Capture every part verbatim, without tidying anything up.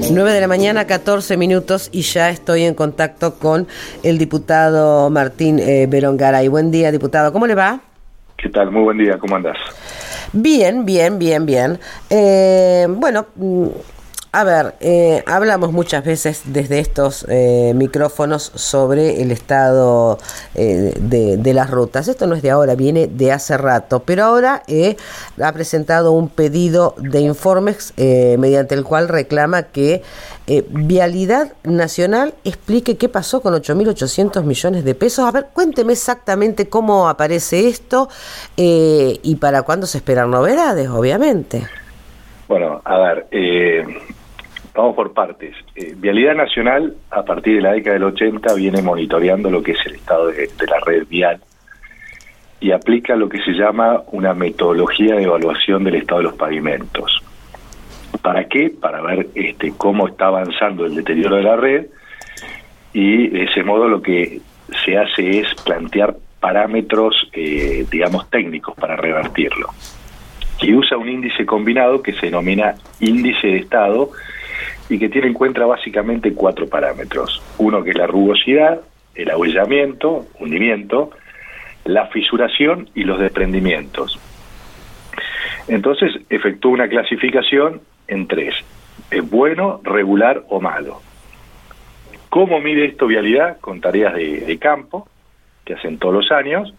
nueve de la mañana, catorce minutos, y ya estoy en contacto con el diputado Martín eh, Berongaray. Buen día, diputado. ¿Cómo le va? ¿Qué tal? Muy buen día. ¿Cómo andás? Bien, bien, bien, bien. Eh, bueno, a ver, eh, hablamos muchas veces desde estos eh, micrófonos sobre el estado eh, de, de las rutas. Esto no es de ahora, viene de hace rato, pero ahora eh, ha presentado un pedido de informes eh, mediante el cual reclama que eh, Vialidad Nacional explique qué pasó con ocho mil ochocientos millones de pesos. A ver, cuénteme exactamente cómo aparece esto eh, y para cuándo se esperan novedades, obviamente. Bueno, a ver, eh, vamos por partes. Eh, Vialidad Nacional, a partir de la década del ochenta, viene monitoreando lo que es el estado de, de la red vial y aplica lo que se llama una metodología de evaluación del estado de los pavimentos. ¿Para qué? Para ver este, cómo está avanzando el deterioro de la red, y de ese modo lo que se hace es plantear parámetros, eh, digamos, técnicos para revertirlo. Y usa un índice combinado que se denomina índice de estado y que tiene en cuenta básicamente cuatro parámetros. Uno que es la rugosidad, el ahuellamiento, hundimiento, la fisuración y los desprendimientos. Entonces efectúa una clasificación en tres: es bueno, regular o malo. ¿Cómo mide esto Vialidad? Con tareas de, de campo que hacen todos los años.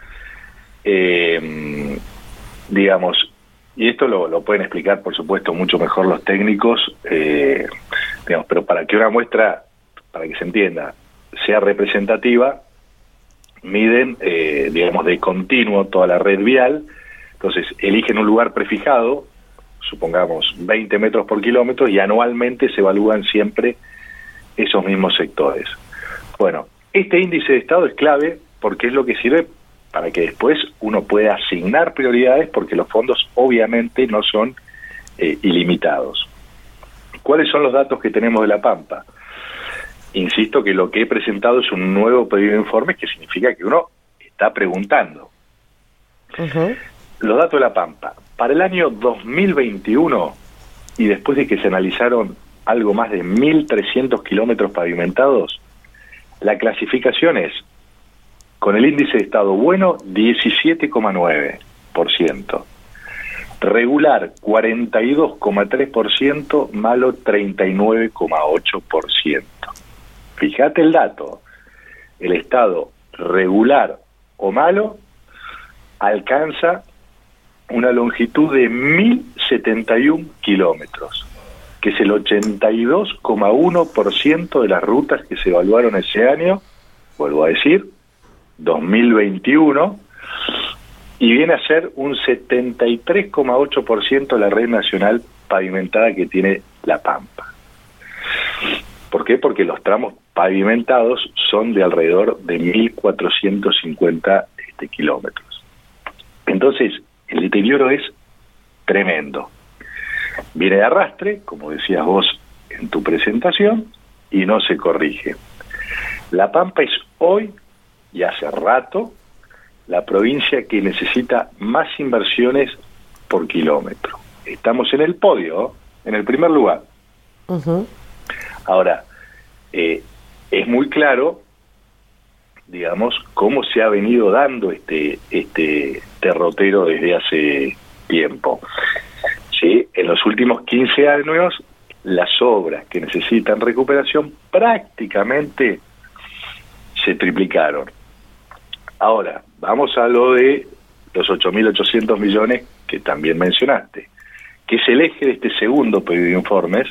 Eh, digamos, y esto lo, lo pueden explicar, por supuesto, mucho mejor los técnicos, eh, digamos, pero para que una muestra, para que se entienda, sea representativa, miden, eh, digamos, de continuo toda la red vial. Entonces, eligen un lugar prefijado, supongamos veinte metros por kilómetro, y anualmente se evalúan siempre esos mismos sectores. Bueno, este índice de estado es clave porque es lo que sirve para que después uno pueda asignar prioridades, porque los fondos obviamente no son eh, ilimitados. ¿Cuáles son los datos que tenemos de La Pampa? Insisto que lo que he presentado es un nuevo pedido de informes, que significa que uno está preguntando. Uh-huh. Los datos de La Pampa. Para el año dos mil veintiuno, y después de que se analizaron algo más de mil trescientos kilómetros pavimentados, la clasificación es: con el índice de estado bueno, diecisiete coma nueve por ciento. Regular, cuarenta y dos coma tres por ciento. Malo, treinta y nueve coma ocho por ciento. Fíjate el dato. El estado regular o malo alcanza una longitud de mil setenta y uno kilómetros, que es el ochenta y dos coma uno por ciento de las rutas que se evaluaron ese año, vuelvo a decir, dos mil veintiuno, y viene a ser un setenta y tres coma ocho por ciento de la red nacional pavimentada que tiene La Pampa. ¿Por qué? Porque los tramos pavimentados son de alrededor de mil cuatrocientos cincuenta este, kilómetros. Entonces, el deterioro es tremendo. Viene de arrastre, como decías vos en tu presentación, y no se corrige. La Pampa es hoy, y hace rato, la provincia que necesita más inversiones por kilómetro. Estamos en el podio, en el primer lugar. Uh-huh. Ahora, eh, es muy claro, digamos, cómo se ha venido dando este, este derrotero desde hace tiempo. ¿Sí? En los últimos quince años, las obras que necesitan recuperación prácticamente se triplicaron. Ahora, vamos a lo de los ocho mil ochocientos millones que también mencionaste, que es el eje de este segundo pedido de informes,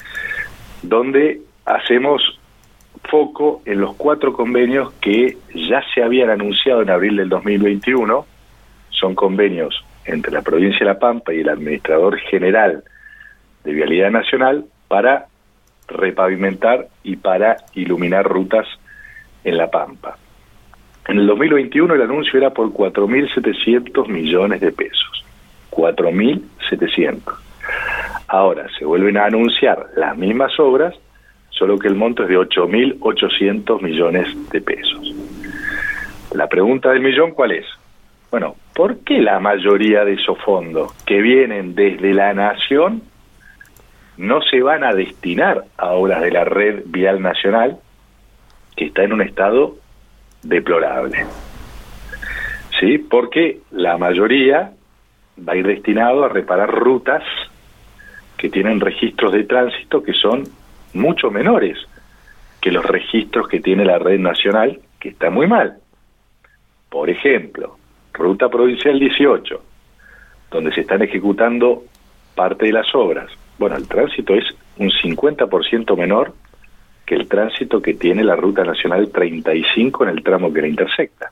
donde hacemos foco en los cuatro convenios que ya se habían anunciado en abril del dos mil veintiuno. Son convenios entre la provincia de La Pampa y el administrador general de Vialidad Nacional para repavimentar y para iluminar rutas en La Pampa. En el dos mil veintiuno el anuncio era por cuatro mil setecientos millones de pesos. cuatro mil setecientos. Ahora se vuelven a anunciar las mismas obras, solo que el monto es de ocho mil ochocientos millones de pesos. La pregunta del millón, ¿cuál es? Bueno, ¿por qué la mayoría de esos fondos que vienen desde la Nación no se van a destinar a obras de la red vial nacional, que está en un estado deplorable. ¿Sí? Porque la mayoría va a ir destinado a reparar rutas que tienen registros de tránsito que son mucho menores que los registros que tiene la red nacional, que está muy mal. Por ejemplo, Ruta Provincial dieciocho, donde se están ejecutando parte de las obras. Bueno, el tránsito es un cincuenta por ciento menor que el tránsito que tiene la Ruta Nacional treinta y cinco en el tramo que la intersecta.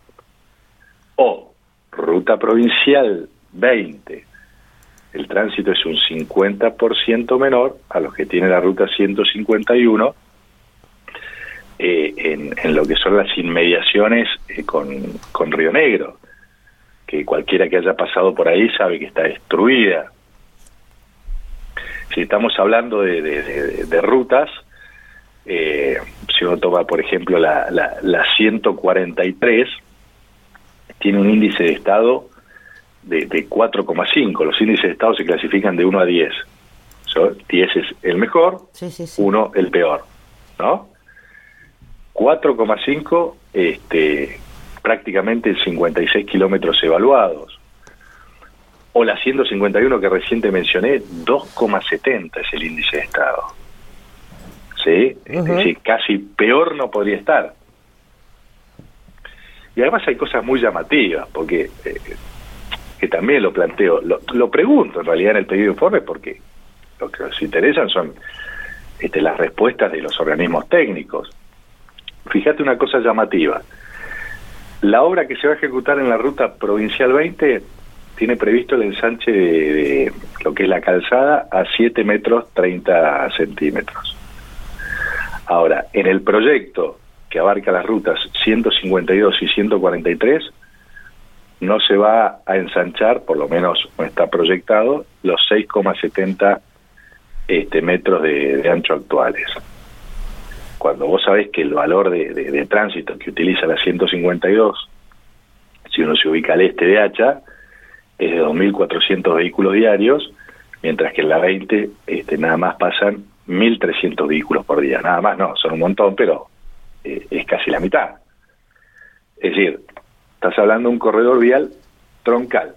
O Ruta Provincial veinte, el tránsito es un cincuenta por ciento menor a los que tiene la Ruta ciento cincuenta y uno eh, en, en lo que son las inmediaciones eh, con, con Río Negro, que cualquiera que haya pasado por ahí sabe que está destruida. Si estamos hablando de, de, de, de rutas, eh, si uno toma por ejemplo la, la, la ciento cuarenta y tres, tiene un índice de estado de, de cuatro coma cinco. Los índices de estado se clasifican de uno a diez. So, diez es el mejor, sí, sí, sí. uno el peor, ¿no? cuatro coma cinco, este, prácticamente cincuenta y seis kilómetros evaluados. O la ciento cincuenta y uno que recién te mencioné, dos coma setenta es el índice de estado. ¿Sí? Uh-huh. Es decir, casi peor no podría estar. Y además hay cosas muy llamativas, porque eh, que también lo planteo, lo, lo pregunto en realidad en el pedido de informe, porque lo que nos interesan son este, las respuestas de los organismos técnicos. Fíjate una cosa llamativa. La obra que se va a ejecutar en la Ruta Provincial veinte tiene previsto el ensanche de, de lo que es la calzada a siete metros treinta centímetros. Ahora, en el proyecto que abarca las rutas ciento cincuenta y dos y ciento cuarenta y tres, no se va a ensanchar, por lo menos no está proyectado, los seis coma setenta este, metros de, de ancho actuales. Cuando vos sabés que el valor de, de, de tránsito que utiliza la ciento cincuenta y dos, si uno se ubica al este de Hacha, es de dos mil cuatrocientos vehículos diarios, mientras que en la veinte este, nada más pasan mil trescientos vehículos por día. Nada más, no, son un montón, pero eh, es casi la mitad. Es decir, estás hablando de un corredor vial troncal,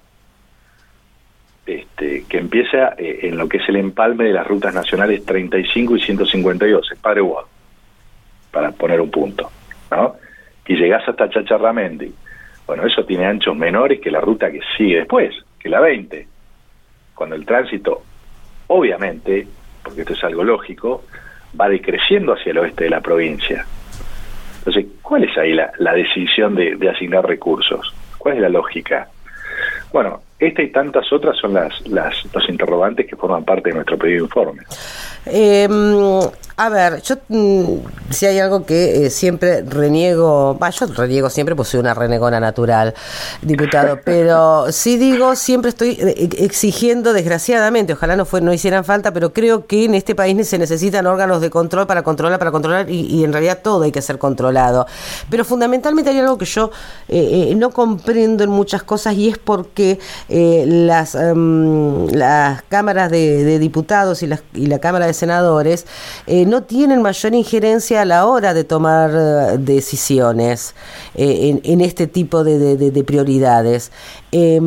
este, que empieza eh, en lo que es el empalme de las rutas nacionales treinta y cinco y ciento cincuenta y dos, es Padre Guado, para poner un punto, ¿no? Y llegás hasta Chacharramendi. Bueno, eso tiene anchos menores que la ruta que sigue después, que la veinte. Cuando el tránsito, obviamente, porque esto es algo lógico, va decreciendo hacia el oeste de la provincia. Entonces, ¿cuál es ahí la, la decisión de, de asignar recursos? ¿Cuál es la lógica? Bueno, esta y tantas otras son las, las los interrogantes que forman parte de nuestro pedido de informe. Eh, a ver, yo mm, si hay algo que eh, siempre reniego, bah, yo reniego siempre pues soy una renegona natural, diputado, pero sí digo, siempre estoy exigiendo, desgraciadamente, ojalá no fue, no hicieran falta, pero creo que en este país se necesitan órganos de control para controlar, para controlar, y, y en realidad todo hay que ser controlado. Pero fundamentalmente hay algo que yo eh, eh, no comprendo en muchas cosas, y es porque eh, las, um, las cámaras de, de diputados y, las, y la Cámara de Senadores eh, no tienen mayor injerencia a la hora de tomar uh, decisiones eh, en, en este tipo de, de, de prioridades. Eh,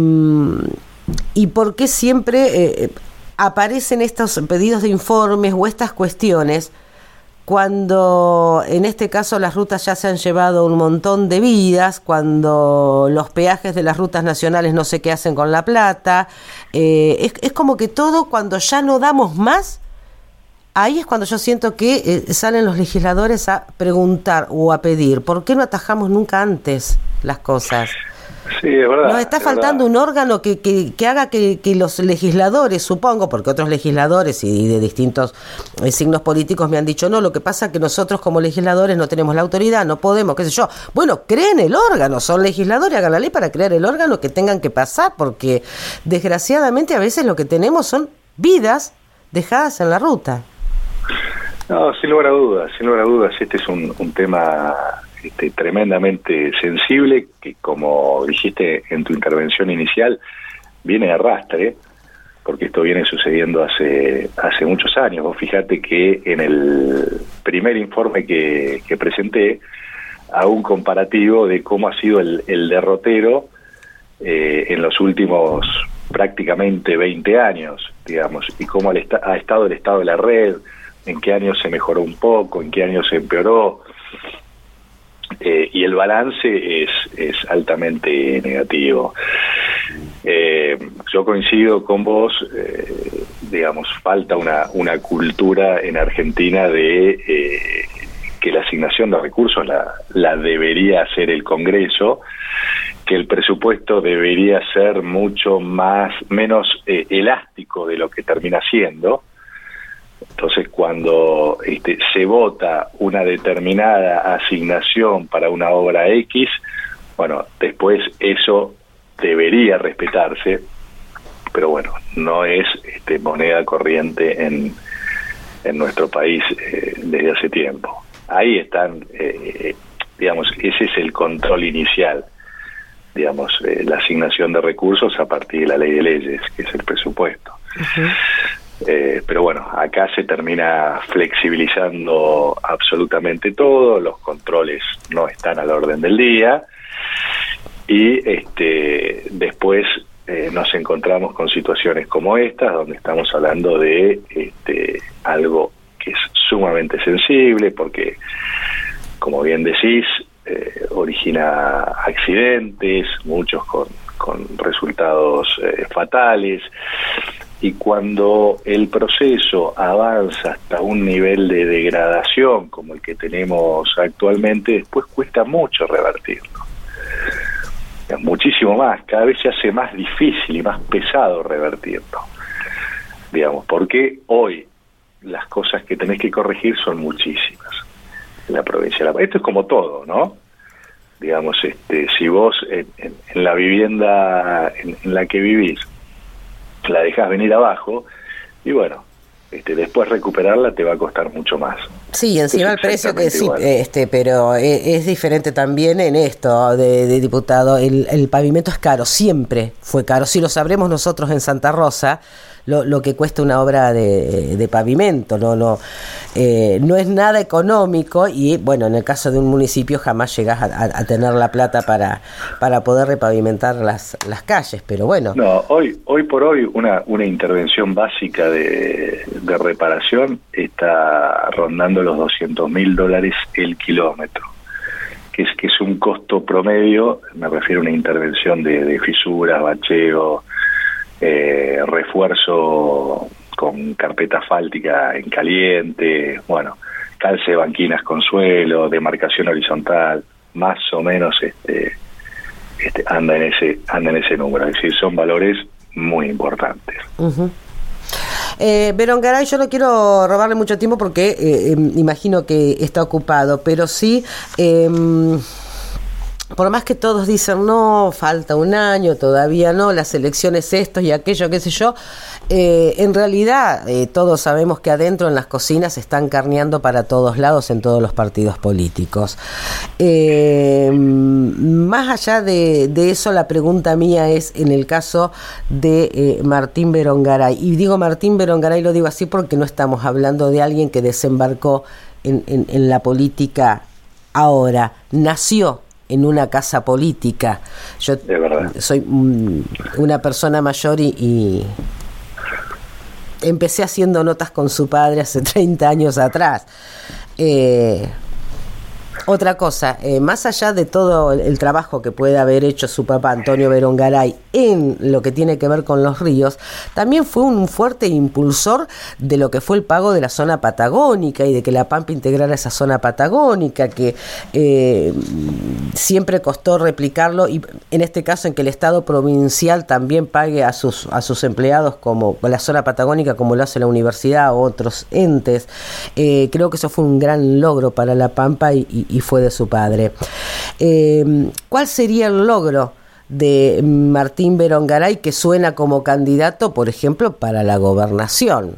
¿Y por qué siempre eh, aparecen estos pedidos de informes o estas cuestiones cuando en este caso las rutas ya se han llevado un montón de vidas, cuando los peajes de las rutas nacionales no sé qué hacen con la plata? Eh, es, es como que todo, cuando ya no damos más, ahí es cuando yo siento que eh, salen los legisladores a preguntar o a pedir, ¿por qué no atajamos nunca antes las cosas? Sí, es verdad. Nos está faltando verdad. un órgano que, que, que haga que, que los legisladores, supongo, porque otros legisladores y de distintos eh, signos políticos me han dicho, no, lo que pasa es que nosotros como legisladores no tenemos la autoridad, no podemos, qué sé yo. Bueno, creen el órgano, son legisladores, hagan la ley para crear el órgano que tengan que pasar, porque desgraciadamente a veces lo que tenemos son vidas dejadas en la ruta. No, sin lugar a dudas, sin lugar a dudas, este es un, un tema este, tremendamente sensible, que como dijiste en tu intervención inicial, viene de arrastre, porque esto viene sucediendo hace hace muchos años. Vos fíjate que en el primer informe que, que presenté, hago un comparativo de cómo ha sido el, el derrotero eh, en los últimos prácticamente veinte años, digamos, y cómo el ha estado el estado de la red, en qué años se mejoró un poco, en qué años se empeoró, eh, y el balance es, es altamente negativo. Eh, yo coincido con vos, eh, digamos, falta una, una cultura en Argentina de eh, que la asignación de recursos la, la debería hacer el Congreso, que el presupuesto debería ser mucho más menos eh, elástico de lo que termina siendo. Entonces, cuando este, se vota una determinada asignación para una obra X, bueno, después eso debería respetarse, pero bueno, no es este, moneda corriente en, en nuestro país eh, desde hace tiempo. Ahí están, eh, digamos, ese es el control inicial, digamos, eh, la asignación de recursos a partir de la ley de leyes, que es el presupuesto. Uh-huh. Eh, pero bueno, acá se termina flexibilizando absolutamente todo, los controles no están al orden del día, y este después eh, nos encontramos con situaciones como estas, donde estamos hablando de este algo que es sumamente sensible, porque, como bien decís, eh, origina accidentes, muchos con, con resultados eh, fatales, y cuando el proceso avanza hasta un nivel de degradación como el que tenemos actualmente, después cuesta mucho revertirlo. Muchísimo más, cada vez se hace más difícil y más pesado revertirlo, digamos, porque hoy las cosas que tenés que corregir son muchísimas en la provincia de La Pampa. Esto es como todo, ¿no? Digamos, este, si vos en, en, en la vivienda en, en la que vivís la dejás venir abajo, y bueno, este, después recuperarla te va a costar mucho más. Sí, encima el precio que sí, este, pero es, es diferente también en esto de, de diputado. El, el pavimento es caro, siempre fue caro. Si lo sabremos nosotros en Santa Rosa, lo, lo que cuesta una obra de, de pavimento, no, no, eh, no es nada económico, y bueno, en el caso de un municipio jamás llegás a, a, a tener la plata para para poder repavimentar las las calles, pero bueno. No, hoy hoy por hoy una una intervención básica de, de reparación está rondando los doscientos mil dólares el kilómetro, que es que es un costo promedio, me refiero a una intervención de, de fisuras, bacheo, eh, refuerzo con carpeta asfáltica en caliente, bueno, calce de banquinas con suelo, demarcación horizontal, más o menos este, este anda en ese anda en ese número, es decir, son valores muy importantes. Uh-huh. Eh, Berongaray, yo no quiero robarle mucho tiempo porque eh, eh, imagino que está ocupado, pero sí, eh, por más que todos dicen, no, falta un año, todavía no, las elecciones esto y aquello, qué sé yo, eh, en realidad eh, todos sabemos que adentro en las cocinas se están carneando para todos lados en todos los partidos políticos. Eh, más allá de, de eso, la pregunta mía es en el caso de eh, Martín Berongaray, y digo Martín Berongaray, lo digo así porque no estamos hablando de alguien que desembarcó en, en, en la política ahora, nació en una casa política. Yo soy una persona mayor y, y empecé haciendo notas con su padre hace treinta años atrás. Eh, otra cosa, eh, más allá de todo el, el trabajo que puede haber hecho su papá Antonio Berongaray en lo que tiene que ver con los ríos, también fue un fuerte impulsor de lo que fue el pago de la zona patagónica y de que la Pampa integrara esa zona patagónica, que eh, siempre costó replicarlo, y en este caso en que el Estado provincial también pague a sus a sus empleados como la zona patagónica, como lo hace la universidad o otros entes. Eh, creo que eso fue un gran logro para la Pampa y, y, y fue de su padre. Eh, ¿Cuál sería el logro de Martín Berongaray que suena como candidato, por ejemplo, para la gobernación?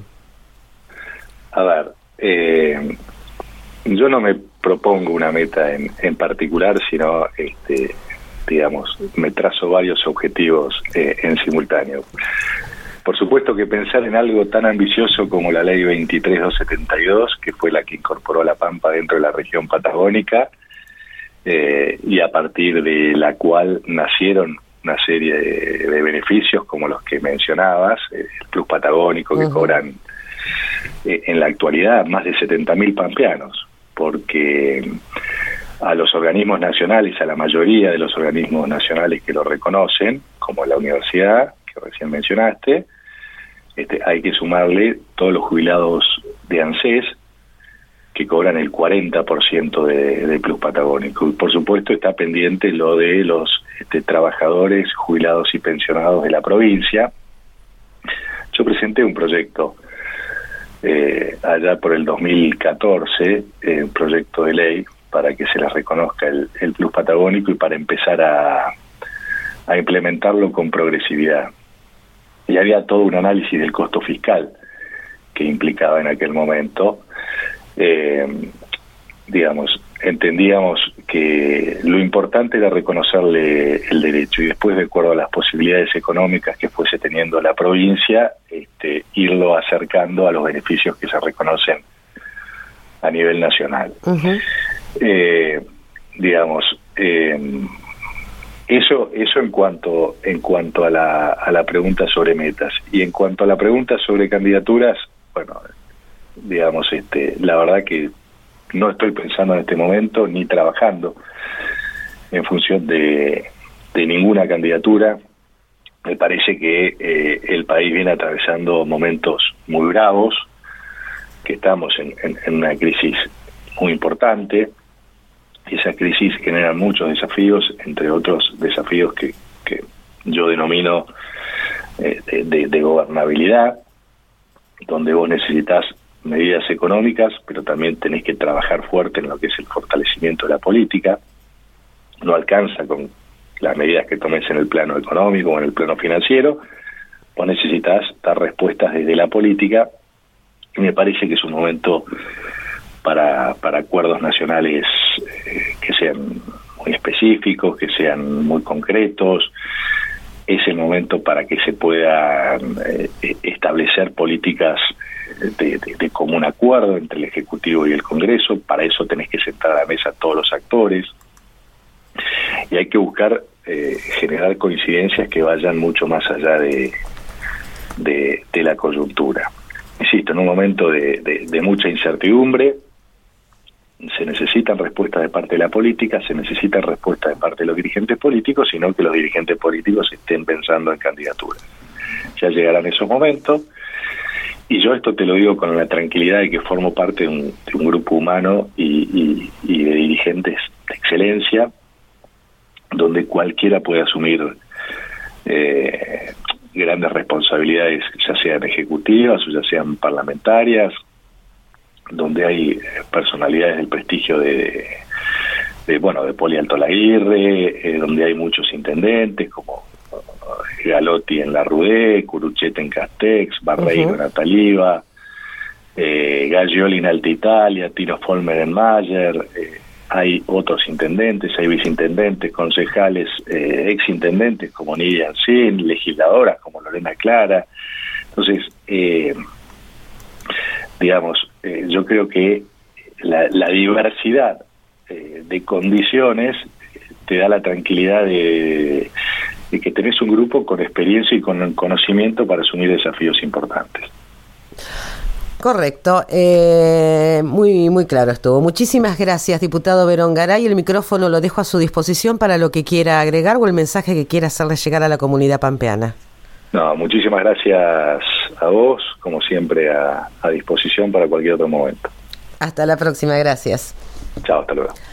A ver, eh, yo no me propongo una meta en, en particular, sino, este, digamos, me trazo varios objetivos eh, en simultáneo. por supuesto que pensar en algo tan ambicioso como la ley veintitrés mil doscientos setenta y dos, que fue la que incorporó la Pampa dentro de la región patagónica, eh, y a partir de la cual nacieron una serie de, de beneficios como los que mencionabas, el Plus Patagónico, que uh-huh. cobran eh, en la actualidad más de setenta mil pampeanos, porque a los organismos nacionales, a la mayoría de los organismos nacionales que lo reconocen, como la universidad, que recién mencionaste, este, hay que sumarle todos los jubilados de ANSES, que cobran el cuarenta por ciento de, de Plus Patagónico. Y por supuesto está pendiente lo de los este, trabajadores jubilados y pensionados de la provincia. Yo presenté un proyecto eh, allá por el dos mil catorce, eh, un proyecto de ley para que se les reconozca el, el Plus Patagónico y para empezar a, a implementarlo con progresividad. Y había todo un análisis del costo fiscal que implicaba en aquel momento. Eh, digamos, entendíamos que lo importante era reconocerle el derecho y después, de acuerdo a las posibilidades económicas que fuese teniendo la provincia, este, irlo acercando a los beneficios que se reconocen a nivel nacional. Uh-huh. Eh, digamos, eh, eso eso en cuanto en cuanto a la a la pregunta sobre metas. Y en cuanto a la pregunta sobre candidaturas, bueno, digamos, este, la verdad que no estoy pensando en este momento ni trabajando en función de, de ninguna candidatura. Me parece que eh, el país viene atravesando momentos muy bravos, que estamos en, en, en una crisis muy importante. Esa crisis genera muchos desafíos, entre otros desafíos que, que yo denomino eh, de, de, de gobernabilidad, donde vos necesitas medidas económicas, pero también tenés que trabajar fuerte en lo que es el fortalecimiento de la política. No alcanza con las medidas que tomes en el plano económico o en el plano financiero. Vos necesitas dar respuestas desde la política, y me parece que es un momento para, para acuerdos nacionales eh, que sean muy específicos, que sean muy concretos. Es el momento para que se puedan eh, establecer políticas de, de, de común acuerdo entre el Ejecutivo y el Congreso. Para eso tenés que sentar a la mesa a todos los actores y hay que buscar eh, generar coincidencias que vayan mucho más allá de, de, de la coyuntura. Insisto, en un momento de, de, de mucha incertidumbre se necesitan respuestas de parte de la política, se necesitan respuestas de parte de los dirigentes políticos, sino que los dirigentes políticos estén pensando en candidaturas. Ya llegarán esos momentos, y yo esto te lo digo con la tranquilidad de que formo parte de un, de un grupo humano y, y, y de dirigentes de excelencia, donde cualquiera puede asumir eh, grandes responsabilidades, ya sean ejecutivas o ya sean parlamentarias, donde hay personalidades del prestigio de, de bueno, de Poli Alto Laguirre, eh, donde hay muchos intendentes como Galotti en la Rudé, Curuchete en Castex, Barreiro uh-huh. en Ataliva, eh, Gaglioli en Alta Italia, Tino Folmer en Mayer, eh, hay otros intendentes, hay viceintendentes, concejales, eh, exintendentes como Nidia Ancín, legisladoras como Lorena Clara. Entonces, eh, digamos, eh, yo creo que la, la diversidad eh, de condiciones te da la tranquilidad de, de que tenés un grupo con experiencia y con conocimiento para asumir desafíos importantes. Correcto, eh, muy muy claro estuvo. Muchísimas gracias, diputado Verón Garay. El micrófono lo dejo a su disposición para lo que quiera agregar o el mensaje que quiera hacerle llegar a la comunidad pampeana. No, muchísimas gracias a vos, como siempre a, a disposición para cualquier otro momento. Hasta la próxima, gracias. Chao, hasta luego.